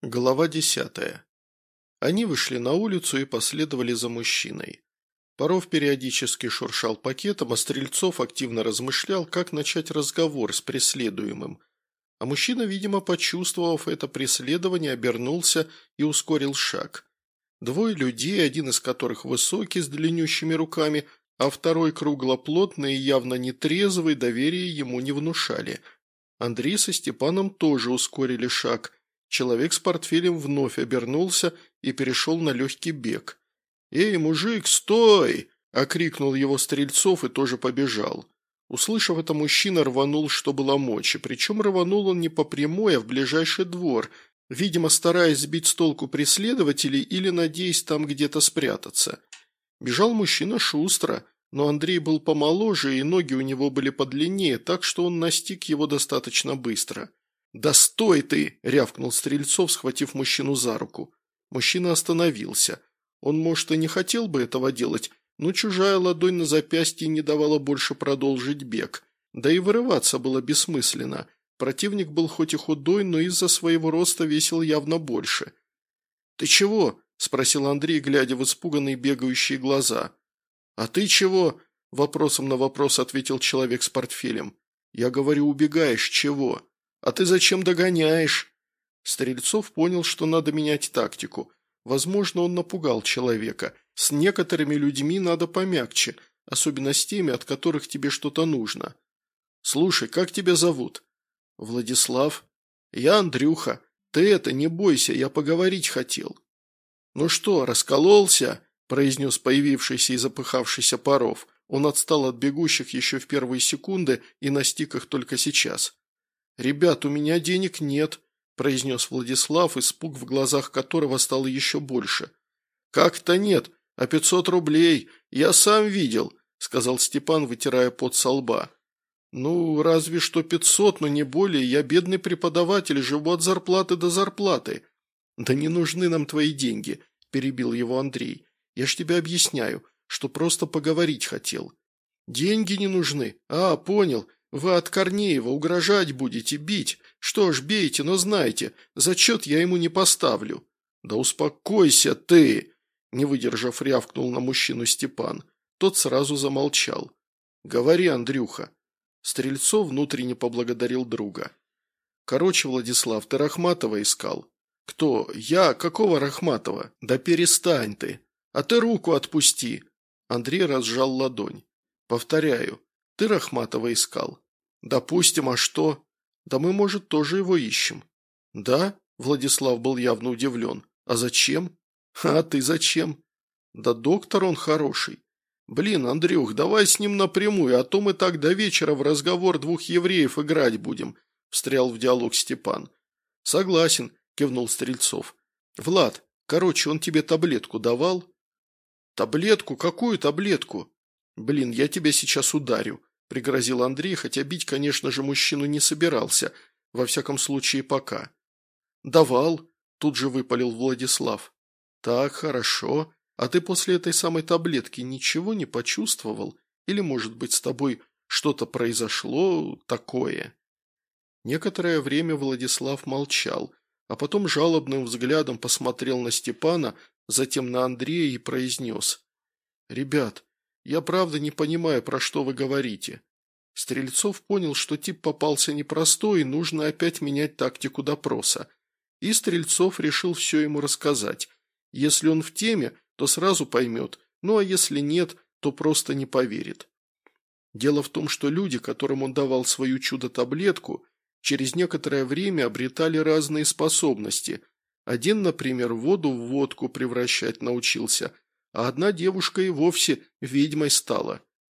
Глава 10. Они вышли на улицу и последовали за мужчиной. Паров периодически шуршал пакетом, а Стрельцов активно размышлял, как начать разговор с преследуемым. А мужчина, видимо, почувствовав это преследование, обернулся и ускорил шаг. Двое людей, один из которых высокий, с длиннющими руками, а второй круглоплотный и явно нетрезвый, доверия ему не внушали. Андрей со Степаном тоже ускорили шаг. Человек с портфелем вновь обернулся и перешел на легкий бег. «Эй, мужик, стой!» – окрикнул его Стрельцов и тоже побежал. Услышав это, мужчина рванул, что было мочи, причем рванул он не по прямой, а в ближайший двор, видимо, стараясь сбить с толку преследователей или надеясь там где-то спрятаться. Бежал мужчина шустро, но Андрей был помоложе и ноги у него были подлиннее, так что он настиг его достаточно быстро. «Да стой ты!» – рявкнул Стрельцов, схватив мужчину за руку. Мужчина остановился. Он, может, и не хотел бы этого делать, но чужая ладонь на запястье не давала больше продолжить бег. Да и вырываться было бессмысленно. Противник был хоть и худой, но из-за своего роста весил явно больше. «Ты чего?» – спросил Андрей, глядя в испуганные бегающие глаза. «А ты чего?» – вопросом на вопрос ответил человек с портфелем. «Я говорю, убегаешь, чего? А ты зачем догоняешь?» Стрельцов понял, что надо менять тактику. Возможно, он напугал человека. С некоторыми людьми надо помягче, особенно с теми, от которых тебе что-то нужно. «Слушай, как тебя зовут?» «Владислав». «Я Андрюха. Ты это, не бойся, я поговорить хотел». «Ну что, раскололся?» – произнес появившийся и запыхавшийся Паров. Он отстал от бегущих еще в первые секунды и настиг их только сейчас. «Ребят, у меня денег нет», – произнес Владислав, испуг в глазах которого стало еще больше. «Как-то нет, а 500 рублей, я сам видел», – сказал Степан, вытирая пот со лба. «Ну, разве что 500, но не более, я бедный преподаватель, живу от зарплаты до зарплаты». «Да не нужны нам твои деньги», – перебил его Андрей. «Я ж тебе объясняю, что просто поговорить хотел». «Деньги не нужны? А, понял. Вы от Корнеева угрожать будете, бить. Что ж, бейте, но знайте, зачет я ему не поставлю». «Да успокойся ты!» – не выдержав, рявкнул на мужчину Степан. Тот сразу замолчал. «Говори, Андрюха». Стрельцов внутренне поблагодарил друга. «Короче, Владислав, ты Рахматова искал». «Кто? Я? Какого Рахматова? Да перестань ты! А ты руку отпусти!» Андрей разжал ладонь. «Повторяю, ты Рахматова искал». «Допустим, а что?» «Да мы, может, тоже его ищем». «Да?» – Владислав был явно удивлен. «А зачем?» «А ты зачем?» «Да доктор он хороший». «Блин, Андрюх, давай с ним напрямую, а то мы так до вечера в разговор двух евреев играть будем», – встрял в диалог Степан. «Согласен», – кивнул Стрельцов. «Влад, короче, он тебе таблетку давал?» «Таблетку? Какую таблетку?» «Блин, я тебя сейчас ударю», – пригрозил Андрей, хотя бить, конечно же, мужчину не собирался, во всяком случае пока. «Давал», – тут же выпалил Владислав. «Так, хорошо. А ты после этой самой таблетки ничего не почувствовал? Или, может быть, с тобой что-то произошло такое?» Некоторое время Владислав молчал, а потом жалобным взглядом посмотрел на Степана, затем на Андрея и произнес. «Ребят, я правда не понимаю, про что вы говорите». Стрельцов понял, что тип попался непростой и нужно опять менять тактику допроса. И Стрельцов решил все ему рассказать. Если он в теме, то сразу поймет, ну а если нет, то просто не поверит. Дело в том, что люди, которым он давал свою чудо-таблетку, через некоторое время обретали разные способности. Один, например, воду в водку превращать научился, а одна девушка и вовсе ведьмой стала.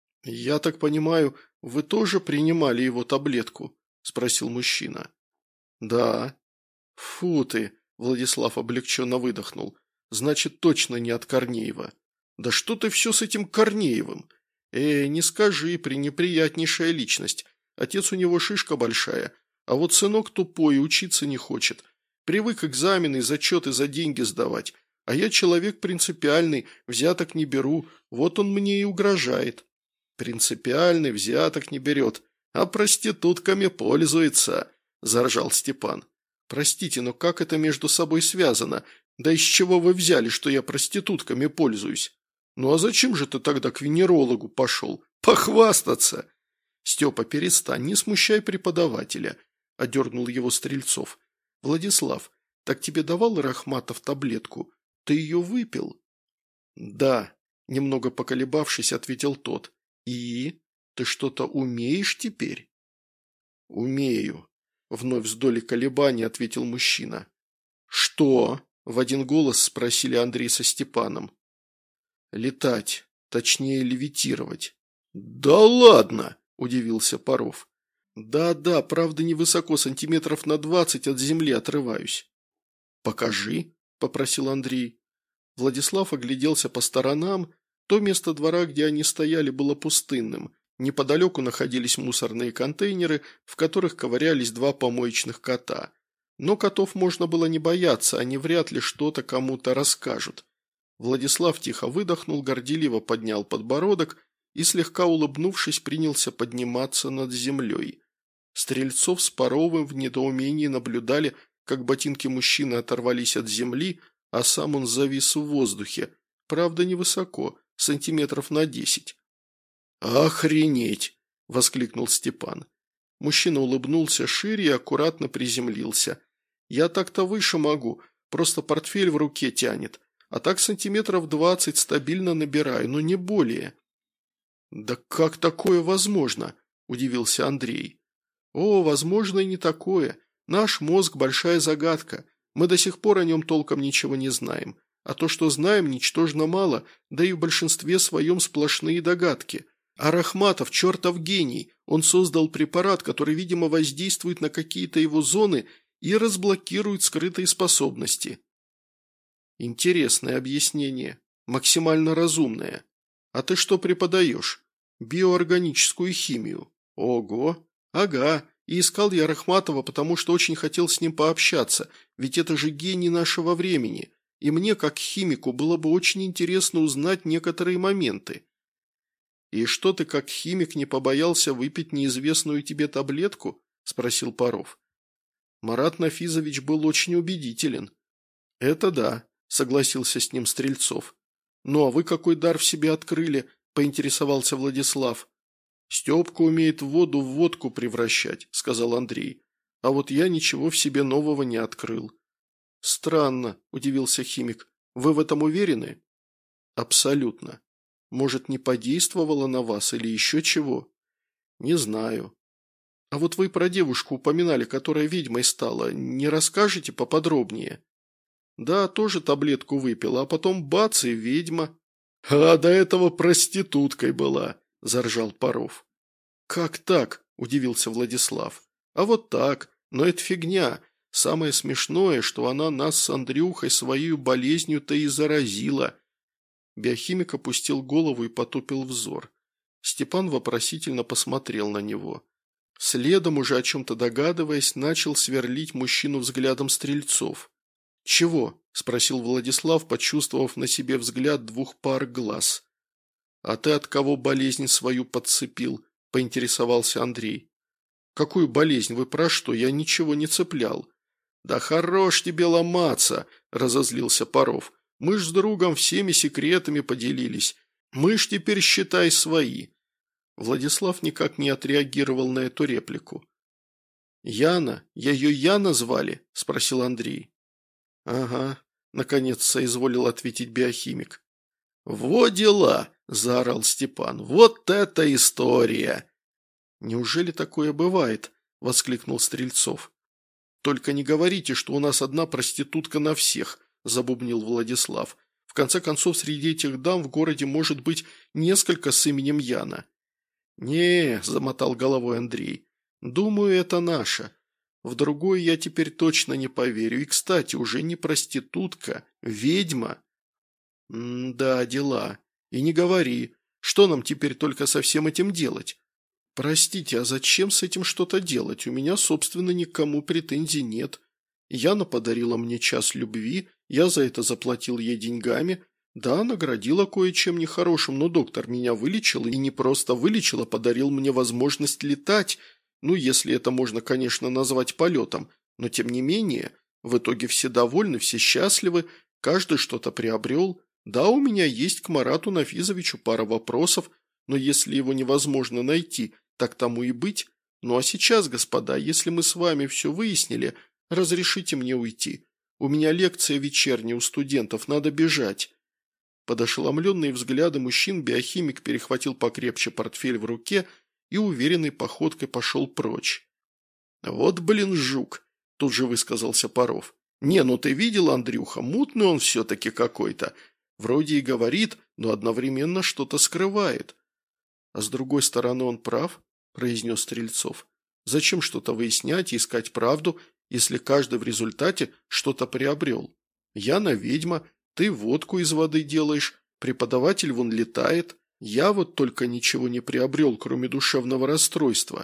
«Я так понимаю, вы тоже принимали его таблетку?» – спросил мужчина. «Да». «Фу ты!» – Владислав облегченно выдохнул. «Значит, точно не от Корнеева». «Да что ты все с этим Корнеевым?» Не скажи, пренеприятнейшая личность. Отец у него шишка большая, а вот сынок тупой и учиться не хочет. Привык экзамены, зачеты за деньги сдавать. А я человек принципиальный, взяток не беру, вот он мне и угрожает». «Принципиальный, взяток не берет, а проститутками пользуется», – заржал Степан. Простите, но как это между собой связано? Да из чего вы взяли, что я проститутками пользуюсь? Ну а зачем же ты тогда к венерологу пошел? Похвастаться!» «Степа, перестань, не смущай преподавателя», – одернул его Стрельцов. «Владислав, так тебе давал Рахматов таблетку? Ты ее выпил?» «Да», – немного поколебавшись, ответил тот. «И? Ты что-то умеешь теперь?» «Умею», – вновь с долей колебаний ответил мужчина. «Что?» – в один голос спросили Андрей со Степаном. «Летать, точнее левитировать». «Да ладно!» – удивился Паров. «Да, правда невысоко, сантиметров на 20 от земли отрываюсь». «Покажи», – попросил Андрей. Владислав огляделся по сторонам. То место двора, где они стояли, было пустынным. Неподалеку находились мусорные контейнеры, в которых ковырялись два помоечных кота. Но котов можно было не бояться, они вряд ли что-то кому-то расскажут. Владислав тихо выдохнул, горделиво поднял подбородок и, слегка улыбнувшись, принялся подниматься над землей. Стрельцов с Паровым в недоумении наблюдали, как ботинки мужчины оторвались от земли, а сам он завис в воздухе, правда невысоко, сантиметров на 10. «Охренеть!» – воскликнул Степан. Мужчина улыбнулся шире и аккуратно приземлился. «Я так-то выше могу, просто портфель в руке тянет, а так сантиметров 20 стабильно набираю, но не более». «Да как такое возможно?» – удивился Андрей. «О, возможно и не такое. Наш мозг – большая загадка. Мы до сих пор о нем толком ничего не знаем. А то, что знаем, ничтожно мало, да и в большинстве своем сплошные догадки. А Рахматов – чертов гений. Он создал препарат, который, видимо, воздействует на какие-то его зоны и разблокирует скрытые способности». «Интересное объяснение. Максимально разумное. А ты что преподаешь? Биоорганическую химию. Ого. Ага. И искал я Рахматова, потому что очень хотел с ним пообщаться, ведь это же гений нашего времени, и мне, как химику, было бы очень интересно узнать некоторые моменты». «И что ты, как химик, не побоялся выпить неизвестную тебе таблетку?» – спросил Паров. Марат Нафизович был очень убедителен. «Это да», – согласился с ним Стрельцов. «Ну а вы какой дар в себе открыли?» – поинтересовался Владислав. «Степка умеет воду в водку превращать», – сказал Андрей. «А вот я ничего в себе нового не открыл». «Странно», – удивился химик. «Вы в этом уверены?» «Абсолютно. Может, не подействовало на вас или еще чего?» «Не знаю». «А вот вы про девушку упоминали, которая ведьмой стала. Не расскажете поподробнее?» «Да, тоже таблетку выпила, а потом бац и ведьма». «А до этого проституткой была», – заржал Паров. «Как так?» – удивился Владислав. «А вот так. Но это фигня. Самое смешное, что она нас с Андрюхой своей болезнью-то и заразила». Биохимик опустил голову и потупил взор. Степан вопросительно посмотрел на него. Следом, уже о чем-то догадываясь, начал сверлить мужчину взглядом Стрельцов. «Чего?» – спросил Владислав, почувствовав на себе взгляд двух пар глаз. «А ты от кого болезнь свою подцепил?» – поинтересовался Андрей. «Какую болезнь? Вы про что? Я ничего не цеплял». «Да хорош тебе ломаться!» – разозлился Паров. «Мы ж с другом всеми секретами поделились. Мы ж теперь, считай, свои». Владислав никак не отреагировал на эту реплику. «Яна? Ее Яна звали?» – спросил Андрей. «Ага», – наконец соизволил ответить биохимик. «Во дела!» – заорал Степан. «Вот это история!» «Неужели такое бывает?» – воскликнул Стрельцов. «Только не говорите, что у нас одна проститутка на всех», – забубнил Владислав. «В конце концов, среди этих дам в городе может быть несколько с именем Яна». «Не», – замотал головой Андрей, – «думаю, это наша. В другую я теперь точно не поверю. И, кстати, уже не проститутка, ведьма». «Да, дела. И не говори. Что нам теперь только со всем этим делать?» «Простите, а зачем с этим что-то делать? У меня, собственно, никому претензий нет. Яна подарила мне час любви, я за это заплатил ей деньгами. Да, наградила кое-чем нехорошим, но доктор меня вылечил, и не просто вылечил, а подарил мне возможность летать. Ну, если это можно, конечно, назвать полетом. Но тем не менее, в итоге все довольны, все счастливы, каждый что-то приобрел. Да, у меня есть к Марату Нафизовичу пара вопросов, но если его невозможно найти, так тому и быть. Ну а сейчас, господа, если мы с вами все выяснили, разрешите мне уйти. У меня лекция вечерняя у студентов, надо бежать». Под ошеломленные взгляды мужчин биохимик перехватил покрепче портфель в руке и уверенной походкой пошел прочь. «Вот, блин, жук!» – тут же высказался Паров. «Не, ну ты видел, Андрюха, мутный он все-таки какой-то. Вроде и говорит, но одновременно что-то скрывает». «А с другой стороны он прав», – произнес Стрельцов. «Зачем что-то выяснять и искать правду, если каждый в результате что-то приобрел? Яна ведьма, ты водку из воды делаешь, преподаватель вон летает. Я вот только ничего не приобрел, кроме душевного расстройства».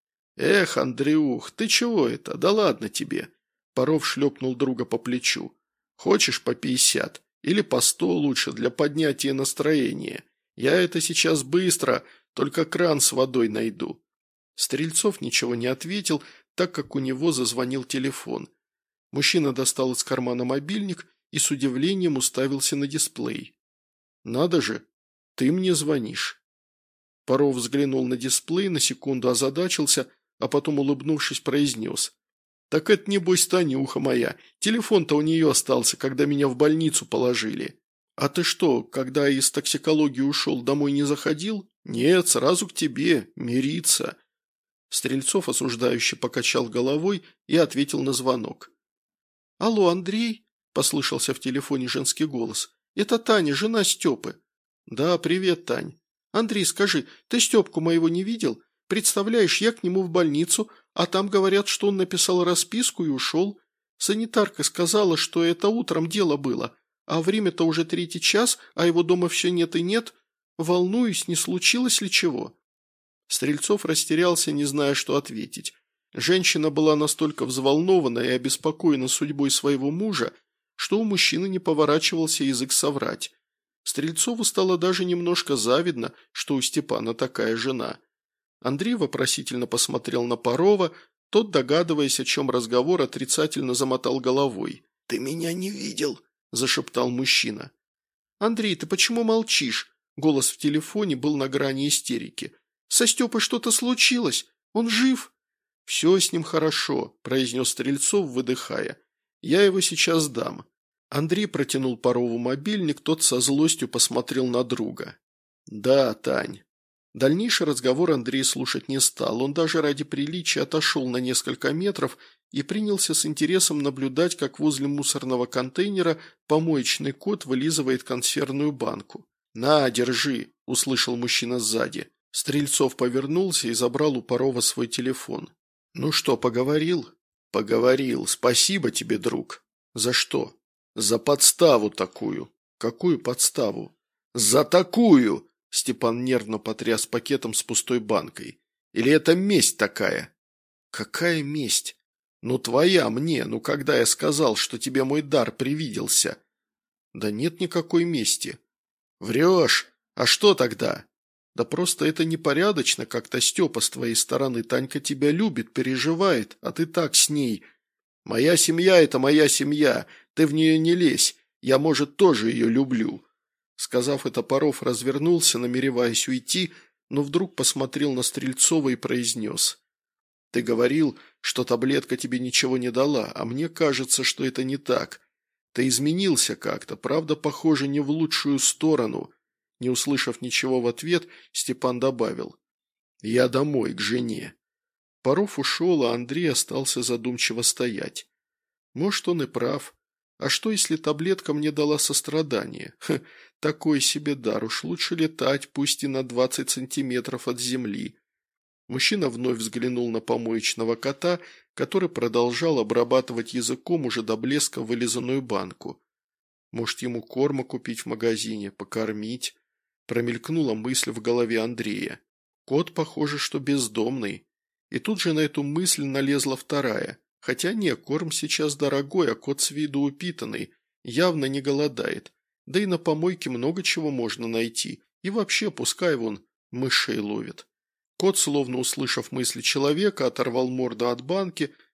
«Эх, Андрюх, ты чего это? Да ладно тебе!» Паров шлепнул друга по плечу. «Хочешь по 50? Или по 100 лучше, для поднятия настроения? Я это сейчас быстро, только кран с водой найду». Стрельцов ничего не ответил, так как у него зазвонил телефон. Мужчина достал из кармана мобильник и с удивлением уставился на дисплей. «Надо же, ты мне звонишь». Паров взглянул на дисплей, на секунду озадачился, а потом, улыбнувшись, произнес. «Так это, небось, Танюха моя. Телефон-то у нее остался, когда меня в больницу положили». «А ты что, когда из токсикологии ушел, домой не заходил?» «Нет, сразу к тебе, мириться». Стрельцов осуждающе покачал головой и ответил на звонок. «Алло, Андрей?» – послышался в телефоне женский голос. «Это Таня, жена Степы». «Да, привет, Тань». «Андрей, скажи, ты Степку моего не видел? Представляешь, я к нему в больницу, а там говорят, что он написал расписку и ушел. Санитарка сказала, что это утром дело было, а время-то уже 3-й час, а его дома все нет и нет. Волнуюсь, не случилось ли чего?» Стрельцов растерялся, не зная, что ответить. Женщина была настолько взволнована и обеспокоена судьбой своего мужа, что у мужчины не поворачивался язык соврать. Стрельцову стало даже немножко завидно, что у Степана такая жена. Андрей вопросительно посмотрел на Парова, тот, догадываясь, о чем разговор, отрицательно замотал головой. «Ты меня не видел», – зашептал мужчина. «Андрей, ты почему молчишь?» Голос в телефоне был на грани истерики. «Со Степой что-то случилось? Он жив?» «Все с ним хорошо», – произнес Стрельцов, выдыхая. «Я его сейчас дам». Андрей протянул Парову мобильник, тот со злостью посмотрел на друга. «Да, Тань». Дальнейший разговор Андрей слушать не стал, он даже ради приличия отошел на несколько метров и принялся с интересом наблюдать, как возле мусорного контейнера помоечный кот вылизывает консервную банку. «На, держи», – услышал мужчина сзади. Стрельцов повернулся и забрал у Парова свой телефон. «Ну что, поговорил?» «Поговорил. Спасибо тебе, друг». «За что?» «За подставу такую». «Какую подставу?» «За такую!» Степан нервно потряс пакетом с пустой банкой. «Или это месть такая?» «Какая месть?» «Ну, твоя мне, ну, когда я сказал, что тебе мой дар привиделся». «Да нет никакой мести». «Врешь? А что тогда?» «Да просто это непорядочно как-то, Степа, с твоей стороны. Танька тебя любит, переживает, а ты так с ней. Моя семья – это моя семья, ты в нее не лезь, я, может, тоже ее люблю». Сказав это, Паров развернулся, намереваясь уйти, но вдруг посмотрел на Стрельцова и произнес. «Ты говорил, что таблетка тебе ничего не дала, а мне кажется, что это не так. Ты изменился как-то, правда, похоже, не в лучшую сторону». Не услышав ничего в ответ, Степан добавил. «Я домой, к жене». Паров ушел, а Андрей остался задумчиво стоять. Может, он и прав. А что, если таблетка мне дала сострадание? Такой себе дар, уж лучше летать, пусть и на 20 сантиметров от земли. Мужчина вновь взглянул на помоечного кота, который продолжал обрабатывать языком уже до блеска вылизанную банку. Может, ему корма купить в магазине, покормить? Промелькнула мысль в голове Андрея. Кот, похоже, что бездомный. И тут же на эту мысль налезла вторая. Хотя не, корм сейчас дорогой, а кот с виду упитанный, явно не голодает. Да и на помойке много чего можно найти. И вообще, пускай вон мышей ловит. Кот, словно услышав мысли человека, оторвал морду от банки,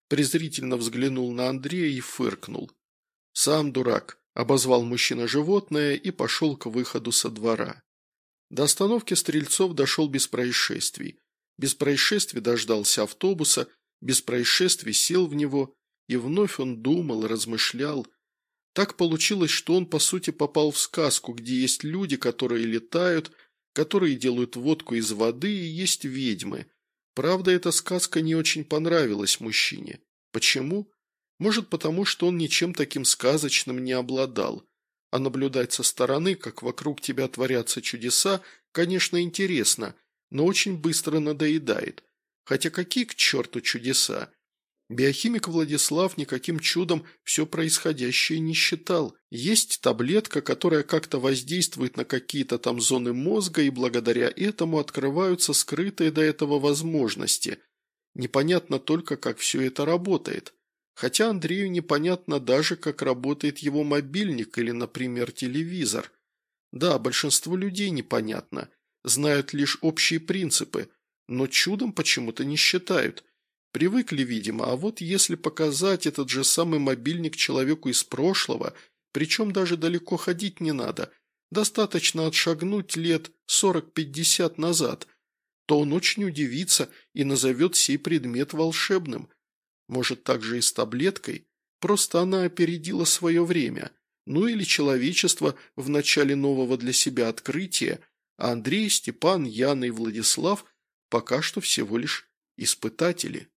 презрительно взглянул на Андрея и фыркнул. «Сам дурак», – обозвал мужчина животное и пошел к выходу со двора. До остановки Стрельцов дошел без происшествий. Без происшествий дождался автобуса, без происшествий сел в него, и вновь он думал, размышлял. Так получилось, что он, по сути, попал в сказку, где есть люди, которые летают, которые делают водку из воды, и есть ведьмы. Правда, эта сказка не очень понравилась мужчине. Почему? Может, потому что он ничем таким сказочным не обладал. А наблюдать со стороны, как вокруг тебя творятся чудеса, конечно, интересно, но очень быстро надоедает. Хотя какие к черту чудеса? Биохимик Владислав никаким чудом все происходящее не считал. Есть таблетка, которая как-то воздействует на какие-то там зоны мозга, и благодаря этому открываются скрытые до этого возможности. Непонятно только, как все это работает. Хотя Андрею непонятно даже, как работает его мобильник или, например, телевизор. Да, большинству людей непонятно, знают лишь общие принципы, но чудом почему-то не считают. Привыкли, видимо, а вот если показать этот же самый мобильник человеку из прошлого, причем даже далеко ходить не надо, достаточно отшагнуть лет 40-50 назад, то он очень удивится и назовет сей предмет волшебным. Может, так же и с таблеткой? Просто она опередила свое время. Ну или человечество в начале нового для себя открытия, а Андрей, Степан, Яна и Владислав пока что всего лишь испытатели.